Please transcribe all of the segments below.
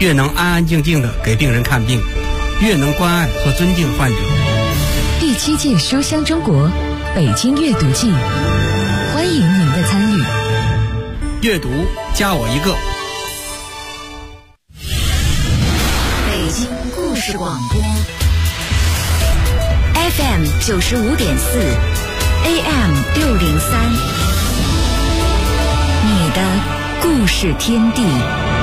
越能安安静静地给病人看病，越能关爱和尊敬患者。 第7届书香中国北京阅读季，欢迎您的参与。 阅读加我一个。 北京故事广播 FM 95.4 AM 603，你的故事天地。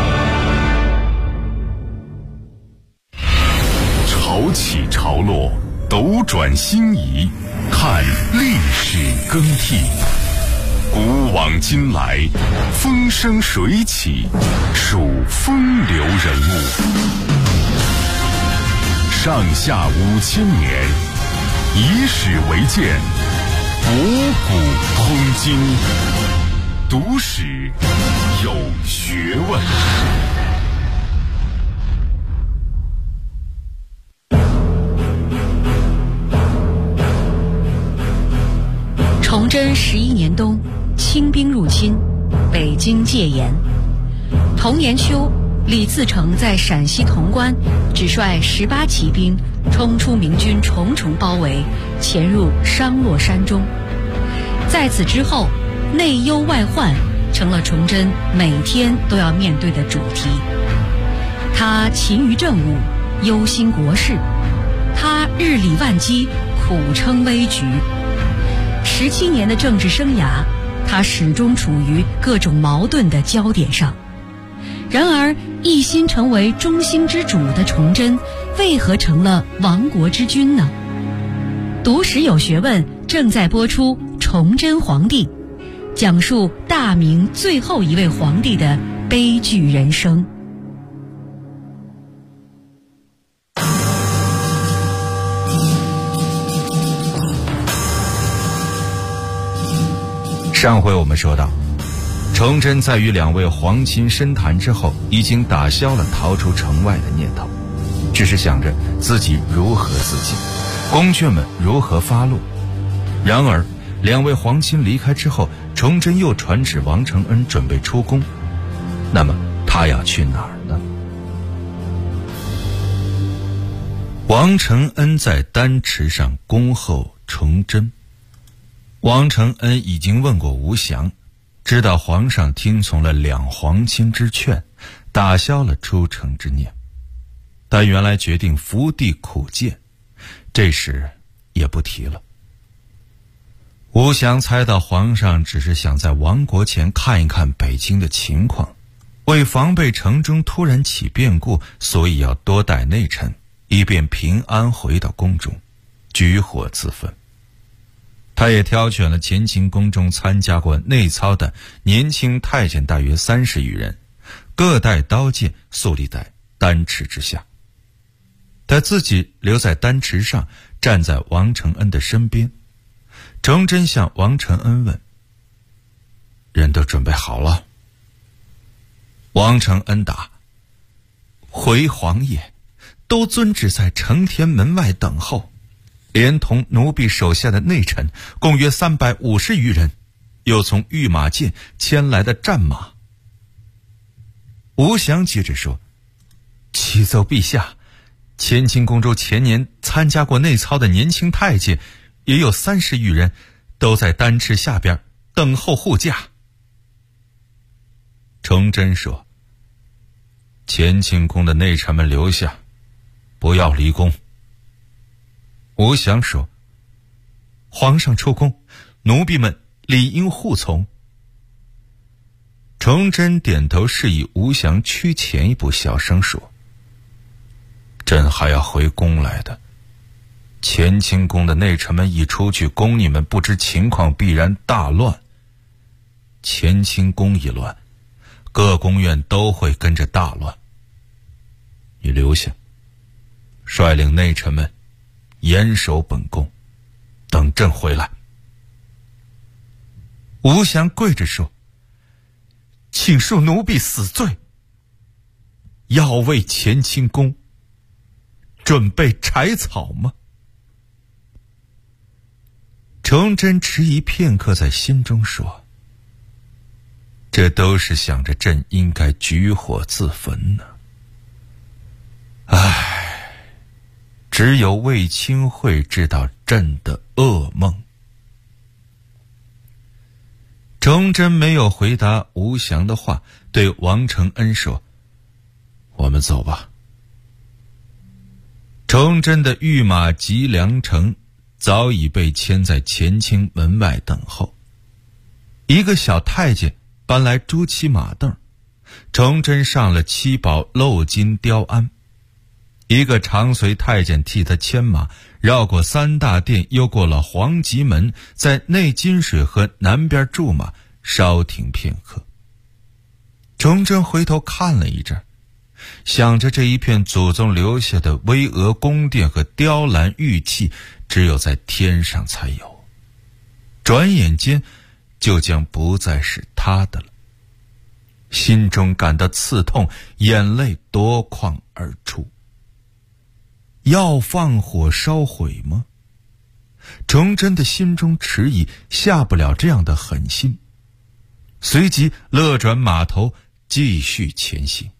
潮起潮落，斗转星移，看历史更替。古往今来，风生水起，数风流人物。上下5000年，以史为鉴，博古通今，读史有学问。 崇祯11年冬，清兵入侵，北京戒严。同年秋，李自成在陕西潼关只率18骑兵冲出明军重重包围，潜入商洛山中。在此之后，内忧外患成了崇祯每天都要面对的主题。他勤于政务，忧心国事；他日理万机，苦撑危局。17年的政治生涯，他始终处于各种矛盾的焦点上。然而，一心成为中兴之主的崇祯，为何成了亡国之君呢？读史有学问正在播出《崇祯皇帝》，讲述大明最后一位皇帝的悲剧人生。 上回我们说到，崇祯在与2位皇亲深谈之后，已经打消了逃出城外的念头，只是想着自己如何自尽，宫眷们如何发落。然而2位皇亲离开之后，崇祯又传旨王承恩准备出宫，那么他要去哪儿呢？王承恩在丹池上恭候崇祯。王承恩已经问过吴祥，知道皇上听从了2皇亲之劝，打消了出城之念，但原来决定伏地苦谏，这时也不提了。吴祥猜到皇上只是想在亡国前看一看北京的情况，为防备城中突然起变故，所以要多带内臣，以便平安回到宫中，举火自焚。他也挑选了乾清宫中参加过内操的年轻太监大约30余人，各带刀剑，肃立在丹池之下。他自己留在丹池上，站在王承恩的身边。崇祯向王承恩问：人都准备好了？王承恩答：回皇爷，都遵旨在承天门外等候，连同奴婢手下的内臣共约350余人，又从御马监牵来的战马。吴祥接着说：启奏陛下，乾清宫中前年参加过内操的年轻太监也有30余人，都在丹池下边等候护驾。崇祯说：乾清宫的内臣们留下，不要离宫。吴祥说：皇上出宫，奴婢们理应护从。崇祯点头示意吴祥趋前一步，小声说：朕还要回宫来的，乾清宫的内臣们一出去，宫里们不知情况，必然大乱。乾清宫一乱，各宫院都会跟着大乱。你留下，率领内臣们严守本宫，等朕回来。吴祥跪着说：请恕奴婢死罪，要为乾清宫准备柴草吗？崇祯迟疑片刻，在心中说：这都是想着朕应该举火自焚呢。 只有魏清惠知道朕的噩梦。崇祯没有回答吴祥的话，对王承恩说：“我们走吧。”崇祯的御马吉良城早已被牵在乾清门外等候。一个小太监搬来朱漆马凳，崇祯上了七宝镂金雕鞍。一个长随太监替他牵马，绕过三大殿，又过了黄吉门，在内金水河南边驻马，稍停片刻。崇祯回头看了一阵，想着这一片祖宗留下的巍峨宫殿和雕栏玉砌，只有在天上才有，转眼间就将不再是他的了。心中感到刺痛，眼泪夺眶而出。要放火烧毁吗？崇祯的心中迟疑，下不了这样的狠心，随即勒转马头，继续前行。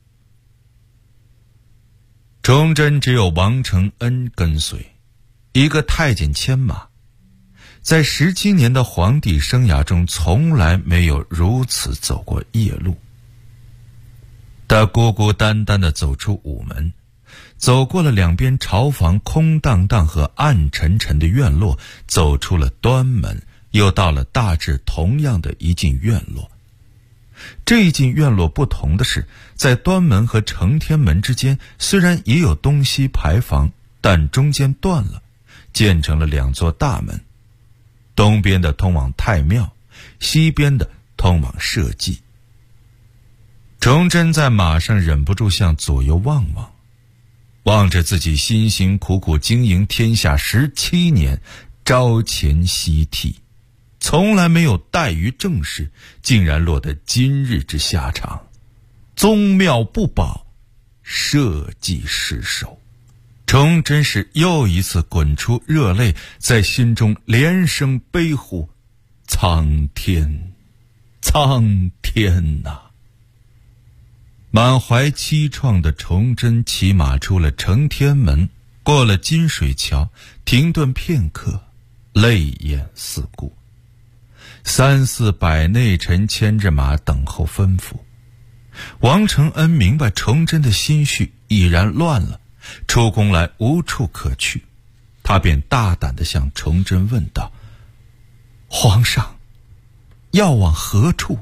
崇祯只有王承恩跟随，一个太监牵马，在17年的皇帝生涯中，从来没有如此走过夜路。他孤孤单单地走出午门，走过了两边朝房空荡荡和暗沉沉的院落，走出了端门，又到了大致同样的一进院落。这一进院落不同的是，在端门和承天门之间，虽然也有东西牌坊，但中间断了，建成了两座大门，东边的通往太庙，西边的通往社稷。崇祯在马上忍不住向左右望望，望着自己辛辛苦苦经营天下17年，朝前夕替，从来没有怠于政事，竟然落得今日之下场，宗庙不保，社稷失守。崇祯是又一次滚出热泪，在心中连声悲呼：苍天，苍天哪！满怀凄怆的崇祯骑马出了承天门，过了金水桥，停顿片刻，泪眼四顾。3、4百内臣牵着马等候吩咐。王承恩明白崇祯的心绪已然乱了，出宫来无处可去，他便大胆地向崇祯问道：皇上要往何处？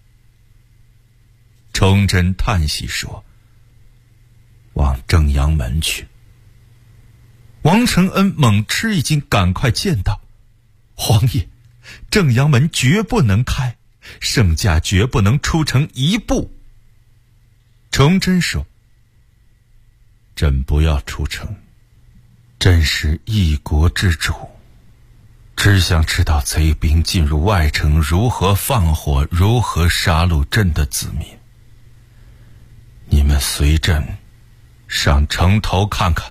崇祯叹息说：往正阳门去。王承恩猛吃一惊，赶快见道：皇爷，正阳门绝不能开，圣驾绝不能出城一步。崇祯说：朕不要出城，朕是一国之主，只想知道贼兵进入外城如何放火，如何杀戮朕的子民。你们随朕上城头看看。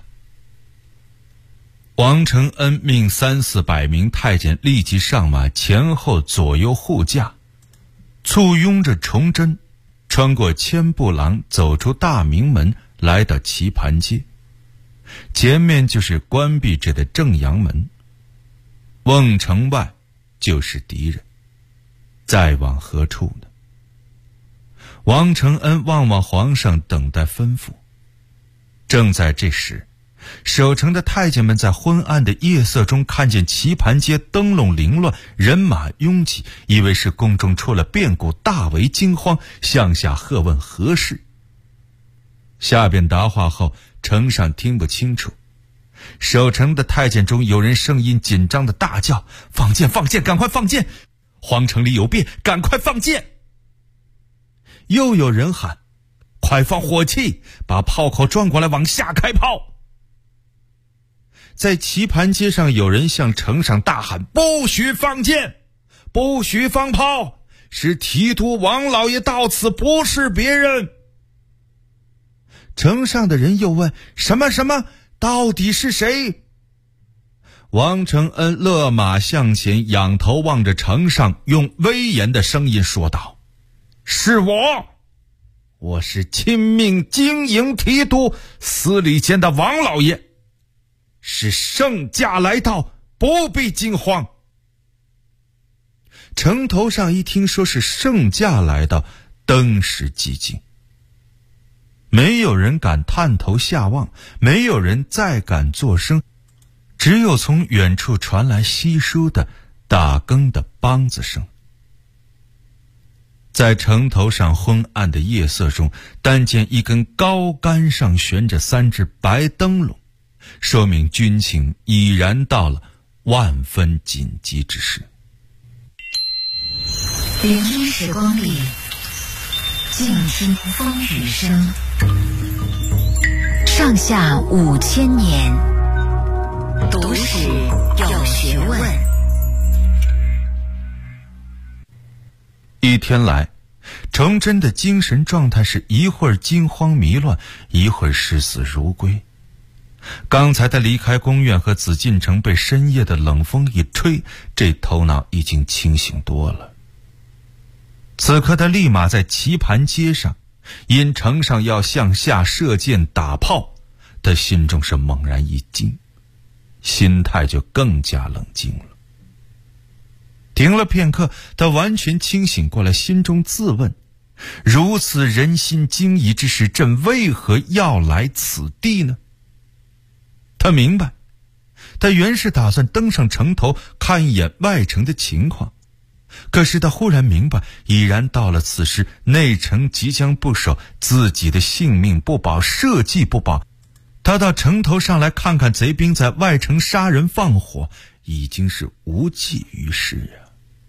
王承恩命3、4百名太监立即上马，前后左右护驾，簇拥着崇祯，穿过千步廊，走出大明门，来到棋盘街。前面就是关闭着的正阳门，瓮城外就是敌人，再往何处呢？王承恩望望皇上，等待吩咐。正在这时，守城的太监们在昏暗的夜色中看见棋盘街灯笼凌乱，人马拥挤，以为是宫中出了变故，大为惊慌，向下喝问何事。下边答话后，城上听不清楚。守城的太监中有人声音紧张的大叫：放箭，放箭，赶快放箭！皇城里有变，赶快放箭！又有人喊：快放火器，把炮口转过来，往下开炮！在棋盘街上，有人向城上大喊：不许放箭，不许放炮，是提督王老爷到此，不是别人。城上的人又问：什么什么，到底是谁？王承恩勒马向前，仰头望着城上，用威严的声音说道：是我是亲命经营提督司礼监的王老爷。 是圣驾来到，不必惊慌。”城头上一听说是圣驾来到，登时寂静，没有人敢探头下望，没有人再敢作声，只有从远处传来稀疏的打更的梆子声。在城头上昏暗的夜色中，但见一根高杆上悬着3只白灯笼，说明军情已然到了万分紧急之时。 人间时光里，静听风雨声，上下5000年，读史有学问。 一天来，程真的精神状态是一会儿惊慌迷乱，一会儿视死如归。刚才他离开宫院和紫禁城，被深夜的冷风一吹，这头脑已经清醒多了。此刻他立马在棋盘街上，因城上要向下射箭打炮，他心中是猛然一惊，心态就更加冷静了。停了片刻，他完全清醒过来，心中自问：如此人心惊疑之时，朕为何要来此地呢？他明白，他原是打算登上城头看一眼外城的情况，可是他忽然明白，已然到了此时，内城即将不守，自己的性命不保，社稷不保，他到城头上来看看贼兵在外城杀人放火，已经是无济于事啊。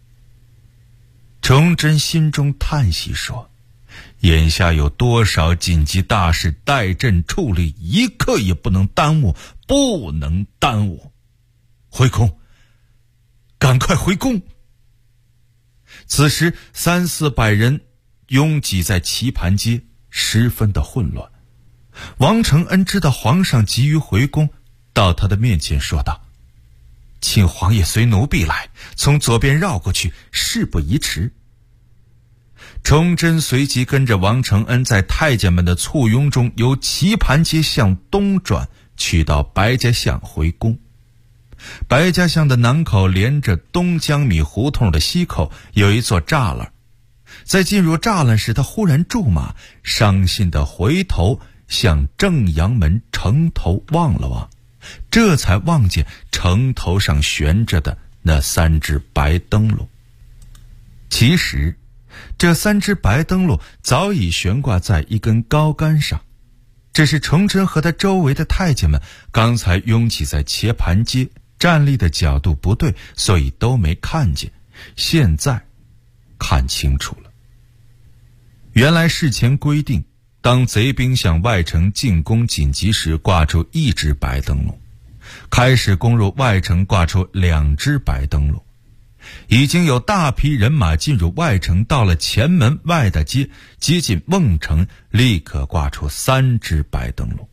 崇祯心中叹息说：眼下有多少紧急大事待朕处理，一刻也不能耽误，不能耽误。回宫，赶快回宫。此时300-400人拥挤在棋盘街，十分的混乱。王承恩知道皇上急于回宫，到他的面前说道：请皇爷随奴婢来，从左边绕过去，事不宜迟。崇祯随即跟着王承恩在太监们的簇拥中，由棋盘街向东转，去到白家巷回宫。白家巷的南口连着东江米胡同的西口有一座栅栏，在进入栅栏时，他忽然驻马，伤心地回头向正阳门城头望了望，这才望见城头上悬着的那3只白灯笼。其实这3只白灯笼早已悬挂在一根高杆上，只是崇祯和他周围的太监们刚才拥挤在棋盘街，站立的角度不对，所以都没看见，现在看清楚了。原来事前规定，当贼兵向外城进攻紧急时，挂出1只白灯笼；开始攻入外城，挂出2只白灯笼。已经有大批人马进入外城，到了前门外的街，接近瓮城，立刻挂出3只白灯笼。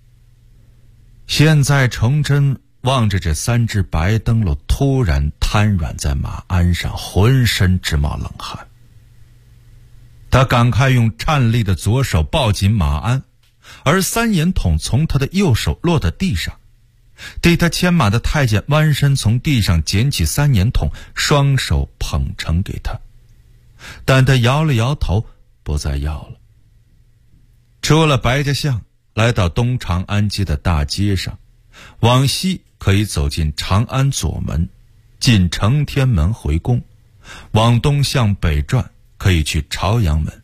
现在崇祯望着这3只白灯笼，突然瘫软在马鞍上，浑身直冒冷汗。他赶快用颤栗的左手抱紧马鞍，而3眼筒从他的右手落到地上。替他牵马的太监弯身从地上捡起3眼筒，双手捧呈给他，但他摇了摇头，不再要了。出了白家巷，来到东长安街的大街上，往西可以走进长安左门，进承天门回宫；往东向北转，可以去朝阳门。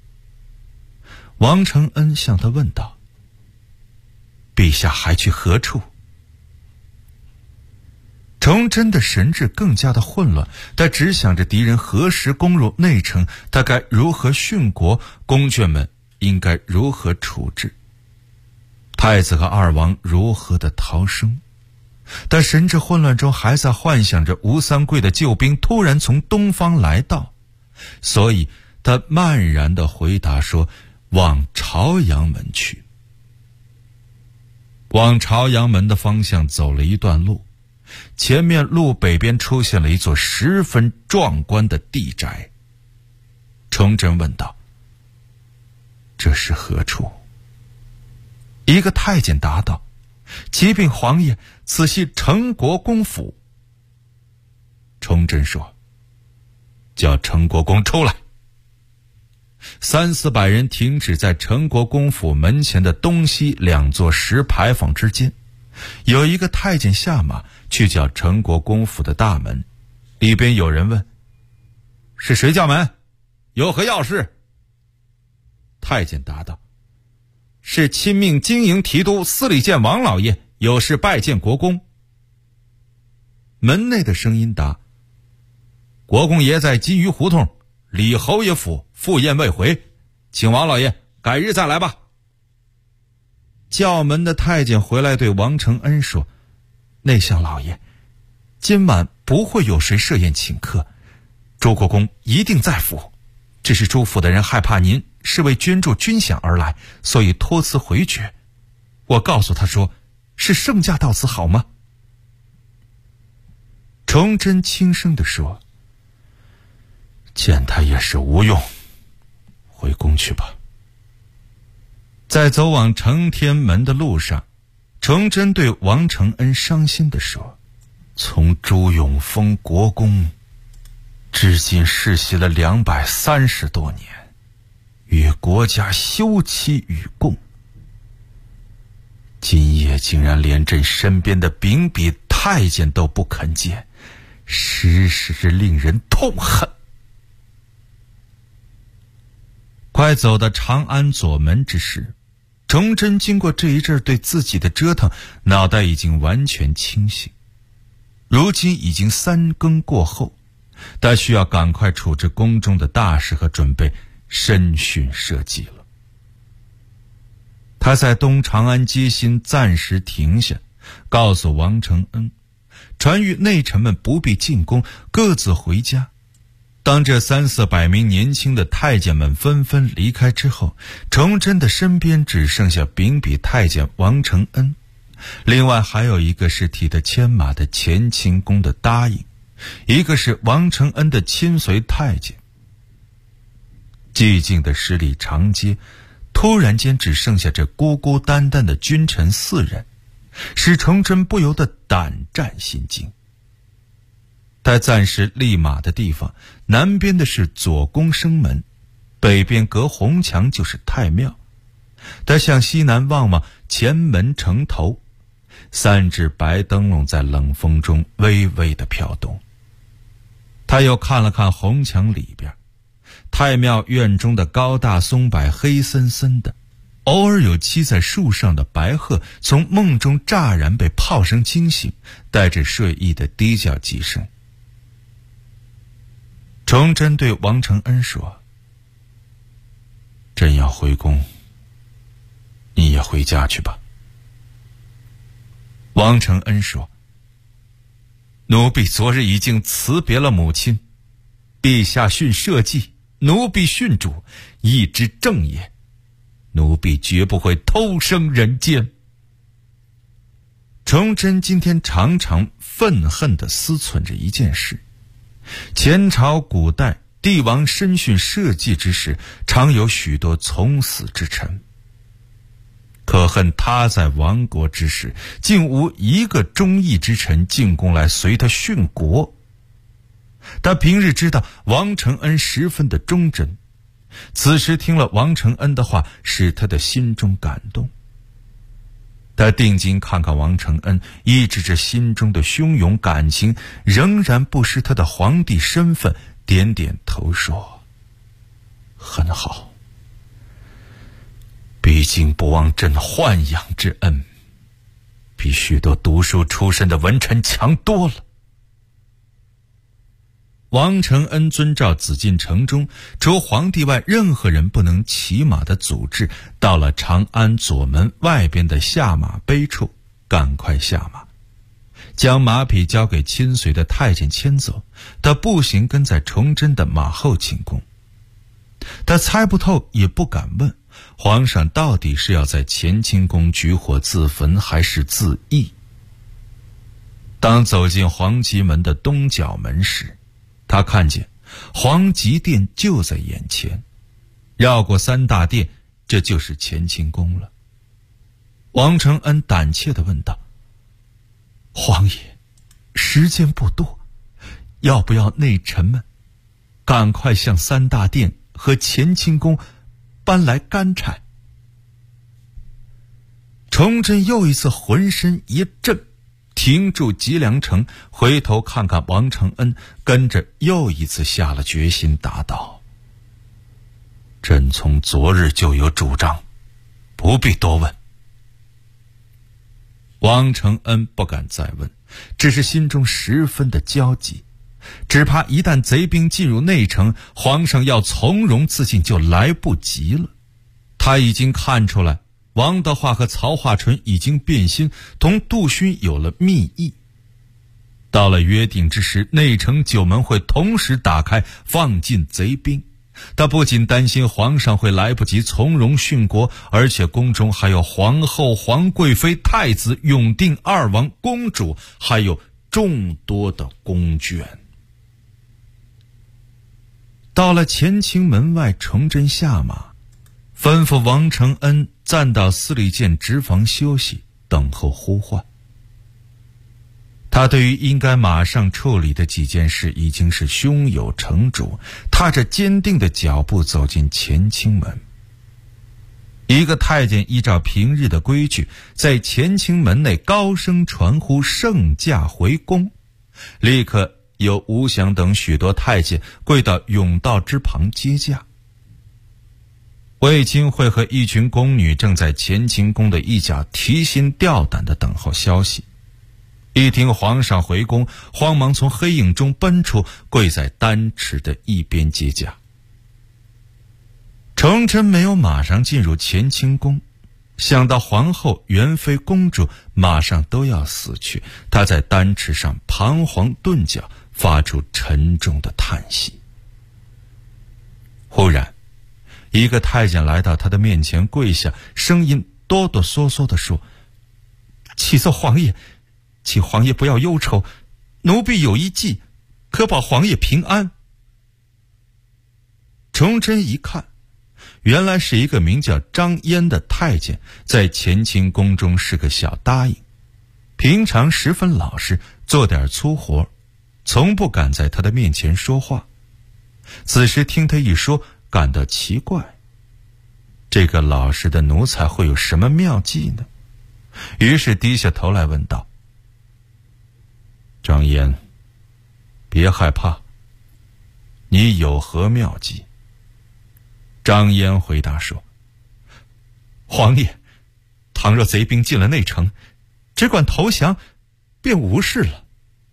王承恩向他问道：陛下还去何处？崇祯的神志更加的混乱，他只想着敌人何时攻入内城，他该如何殉国，宫眷们应该如何处置，太子和2王如何的逃生。但神志混乱中还在幻想着吴三桂的救兵突然从东方来到，所以他漫然地回答说：往朝阳门去。往朝阳门的方向走了一段路，前面路北边出现了一座十分壮观的地宅。崇祯问道：这是何处？一个太监答道： 启禀皇爷，此系成国公府。崇祯说：叫成国公出来。300-400人停止在成国公府门前的东西2座石牌坊之间，有一个太监下马去叫成国公府的大门，里边有人问：是谁叫门？有何要事？太监答道：是亲命经营提督司礼监王老爷，有事拜见国公。门内的声音答：国公爷在金鱼胡同李侯爷府赴宴未回，请王老爷改日再来吧。叫门的太监回来对王承恩说：内相老爷，今晚不会有谁设宴请客，周国公一定在府，只是朱府的人害怕您是为捐助军饷而来，所以托辞回绝。我告诉他说，是圣驾到此好吗？崇祯轻声地说：见他也是无用，回宫去吧。在走往承天门的路上，崇祯对王承恩伤心地说：从朱永封国公至今世袭了230多年，与国家休戚与共，今夜竟然连朕身边的秉笔太监都不肯见，实是令人痛恨。快走到长安左门之时，崇祯经过这一阵对自己的折腾，脑袋已经完全清醒。如今已经3更过后，他需要赶快处置宫中的大事和准备审讯社稷了。他在东长安街心暂时停下，告诉王承恩，传谕内臣们不必进宫，各自回家。当这300-400名年轻的太监们纷纷离开之后，崇祯的身边只剩下秉笔太监王承恩，另外还有一个是替他牵马的乾清宫的答应，一个是王承恩的亲随太监。寂静的十里长街突然间只剩下这孤孤单单的君臣4人，使崇祯不由得胆战心惊。他暂时立马的地方，南边的是左宫生门，北边隔红墙就是太庙。他向西南望望，前门城头，3只白灯笼在冷风中微微的飘动。他又看了看红墙里边，太庙院中的高大松柏黑森森的，偶尔有栖在树上的白鹤从梦中乍然被炮声惊醒，带着睡意的低叫几声。崇祯对王承恩说：朕要回宫，你也回家去吧。王承恩说：奴婢昨日已经辞别了母亲，陛下训社稷，奴婢训主，义之正也，奴婢绝不会偷生人间。崇祯今天常常愤恨地思忖着一件事：前朝古代帝王审讯社稷之时，常有许多从死之臣，可恨他在亡国之时，竟无一个忠义之臣进宫来随他殉国。他平日知道王承恩十分的忠贞，此时听了王承恩的话，使他的心中感动。他定睛看看王承恩，抑制着心中的汹涌感情，仍然不失他的皇帝身份，点点头说：很好，毕竟不忘朕豢养之恩，比许多读书出身的文臣强多了。王承恩遵照紫禁城中除皇帝外任何人不能骑马的祖制，到了长安左门外边的下马碑处，赶快下马，将马匹交给亲随的太监牵走，他步行跟在崇祯的马后进宫。他猜不透也不敢问，皇上到底是要在乾清宫举火自焚还是自缢。当走进皇极门的东角门时，他看见皇极殿就在眼前，绕过3大殿，这就是乾清宫了。 王承恩胆怯地问道：皇爷，时间不多，要不要内臣们赶快向三大殿和乾清宫搬来干柴？崇祯又一次浑身一震，停住脊梁城，回头看看王承恩，跟着又一次下了决心，答道：朕从昨日就有主张，不必多问。王承恩不敢再问，只是心中十分的焦急，只怕一旦贼兵进入内城，皇上要从容自尽就来不及了。他已经看出来，王德化和曹化淳已经变心，同杜勋有了密议。到了约定之时，内城九门会同时打开，放进贼兵。他不仅担心皇上会来不及从容殉国，而且宫中还有皇后、皇贵妃、太子、永定二王、公主，还有众多的宫眷。到了乾清门外，崇祯下马，吩咐王承恩暂到司礼监直房休息，等候呼唤。他对于应该马上处理的几件事已经是胸有成竹，踏着坚定的脚步走进乾清门。一个太监依照平日的规矩，在乾清门内高声传呼圣驾回宫，立刻有吴祥等许多太监跪到甬道之旁接驾。魏金惠和一群宫女正在乾清宫的一角提心吊胆地等候消息。一听皇上回宫，慌忙从黑影中奔出，跪在丹池的一边接驾。崇祯没有马上进入乾清宫，想到皇后、元妃、公主马上都要死去，他在丹池上彷徨顿脚，发出沉重的叹息。忽然，一个太监来到他的面前跪下，声音哆哆嗦嗦地说：启奏皇爷，请皇爷不要忧愁，奴婢有一计，可保皇爷平安。崇祯一看，原来是一个名叫张嫣的太监，在乾清宫中是个小答应，平常十分老实，做点粗活，从不敢在他的面前说话。此时听他一说，感到奇怪，这个老实的奴才会有什么妙计呢？于是低下头来问道：张嫣，别害怕，你有何妙计？张嫣回答说：皇爷，倘若贼兵进了内城，只管投降，便无事了。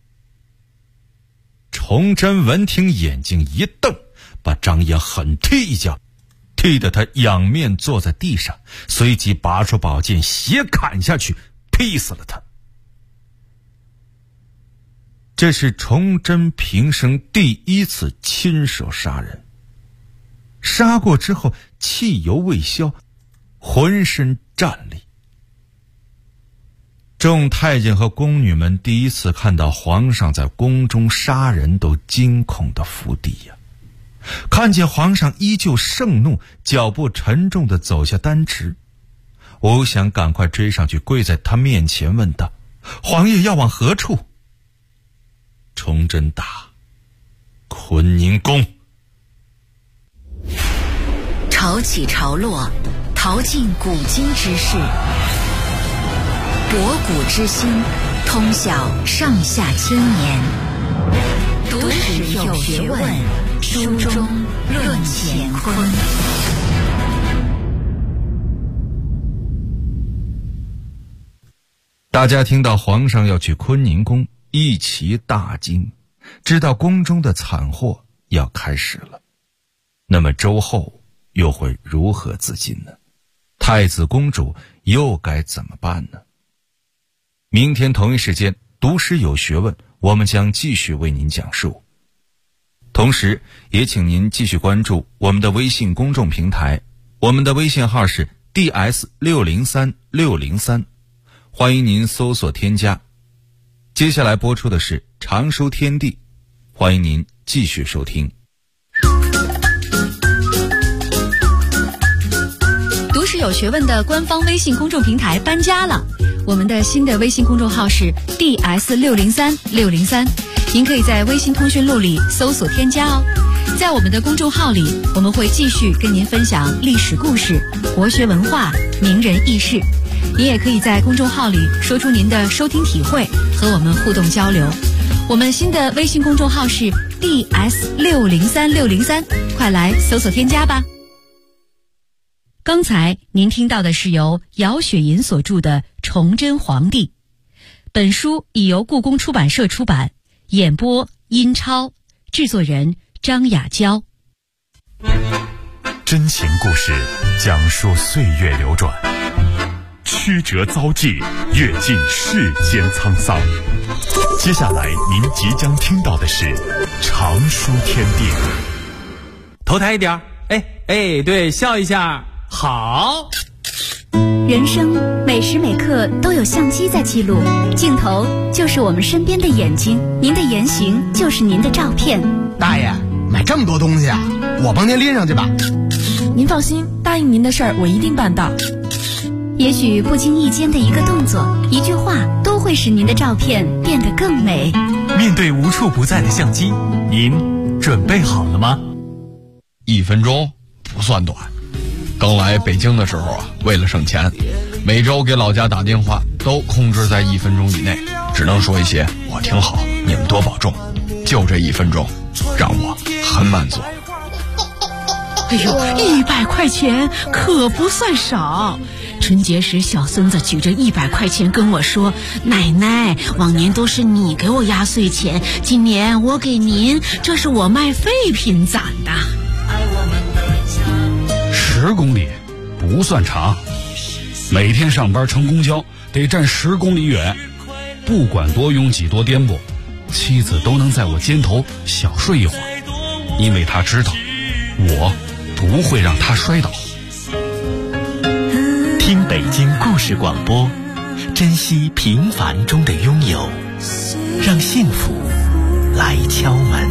崇祯闻听，眼睛一瞪，把张嫣狠踢一脚，踢得他仰面坐在地上，随即拔出宝剑斜砍下去，劈死了他。这是崇祯平生第一次亲手杀人，杀过之后气犹未消，浑身战栗。众太监和宫女们第一次看到皇上在宫中杀人，都惊恐的伏地呀。看见皇上依旧盛怒，脚步沉重地走下丹池，吴祥赶快追上去，跪在他面前问道：皇爷要往何处？崇祯答：坤宁宫。 潮起潮落，淘尽古今之事，博古之今，通晓上下千年。读史有学问，书中论乾坤。 大家听到皇上要去坤宁宫，一齐大惊，知道宫中的惨祸要开始了。那么周后又会如何自尽呢？太子公主又该怎么办呢？明天同一时间，读史有学问，我们将继续为您讲述。同时也请您继续关注我们的微信公众平台，我们的微信号是 DS603603，欢迎您搜索添加。接下来播出的是常书天地，欢迎您继续收听。 读史有学问的官方微信公众平台搬家了，我们的新的微信公众号是 DS630603，您可以在微信通讯录里搜索添加哦。在我们的公众号里，我们会继续跟您分享历史故事、国学文化、名人轶事。您也可以在公众号里说出您的收听体会，和我们互动交流。我们新的微信公众号是 DS603603，快来搜索添加吧。刚才您听到的是由姚雪银所著的《崇祯皇帝》，本书已由故宫出版社出版，演播殷超，制作人张雅娇。 真情故事讲述岁月流转，曲折遭际，阅尽世间沧桑。接下来您即将听到的是常书天地。 头抬一点，对，笑一下，好。 人生每时每刻都有相机在记录，镜头就是我们身边的眼睛，您的言行就是您的照片。 大爷，买这么多东西啊，我帮您拎上去吧。 您放心，答应您的事儿我一定办到。 也许不经意间的一个动作、一句话，都会使您的照片变得更美。 面对无处不在的相机，您准备好了吗 ？1分钟不算短。刚来北京的时候啊，为了省钱，每周给老家打电话都控制在1分钟以内，只能说一些我挺好，你们多保重。就这1分钟，让我很满足。 哎呦，100块钱可不算少。春节时，小孙子举着100块钱跟我说：“奶奶，往年都是你给我压岁钱，今年我给您，这是我卖废品攒的。 ”10公里不算长，每天上班乘公交得站10公里远，不管多拥挤多颠簸，妻子都能在我肩头小睡一会儿，因为她知道我不会让她摔倒。 听北京故事广播，珍惜平凡中的拥有，让幸福来敲门。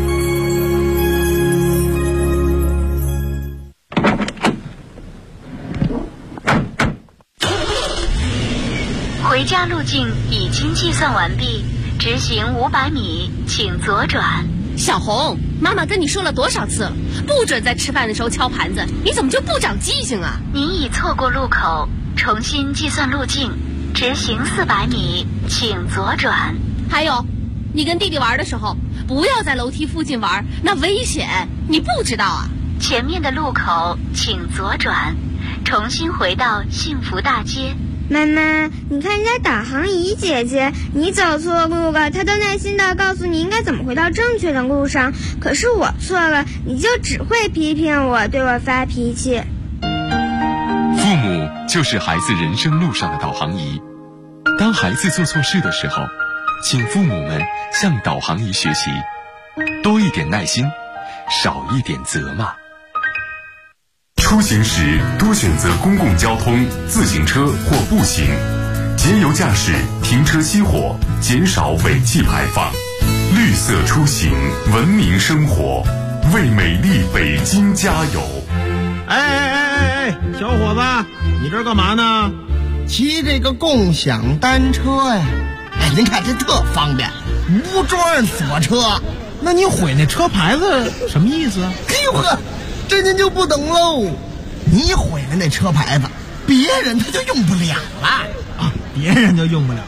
回家路径已经计算完毕，直行500米，请左转。 小红，妈妈跟你说了多少次了，不准在吃饭的时候敲盘子，你怎么就不长记性啊？ 您已错过路口，重新计算路径，直行400米，请左转。 还有，你跟弟弟玩的时候，不要在楼梯附近玩，那危险，你不知道啊？ 前面的路口请左转，重新回到幸福大街。 妈妈，你看人家导航仪姐姐，你走错路了，她都耐心地告诉你应该怎么回到正确的路上，可是我错了，你就只会批评我，对我发脾气。 父母就是孩子人生路上的导航仪，当孩子做错事的时候，请父母们向导航仪学习，多一点耐心，少一点责骂。 出行时多选择公共交通、自行车或步行，节油驾驶，停车熄火，减少尾气排放。绿色出行，文明生活，为美丽北京加油！ 小伙子，你这干嘛呢？ 骑这个共享单车呀！您看这特方便，无桩锁车。 那你毁那车牌子什么意思啊？ 哎呦呵，这您就不懂喽。你毁了那车牌子，别人他就用不了了啊！别人就用不了。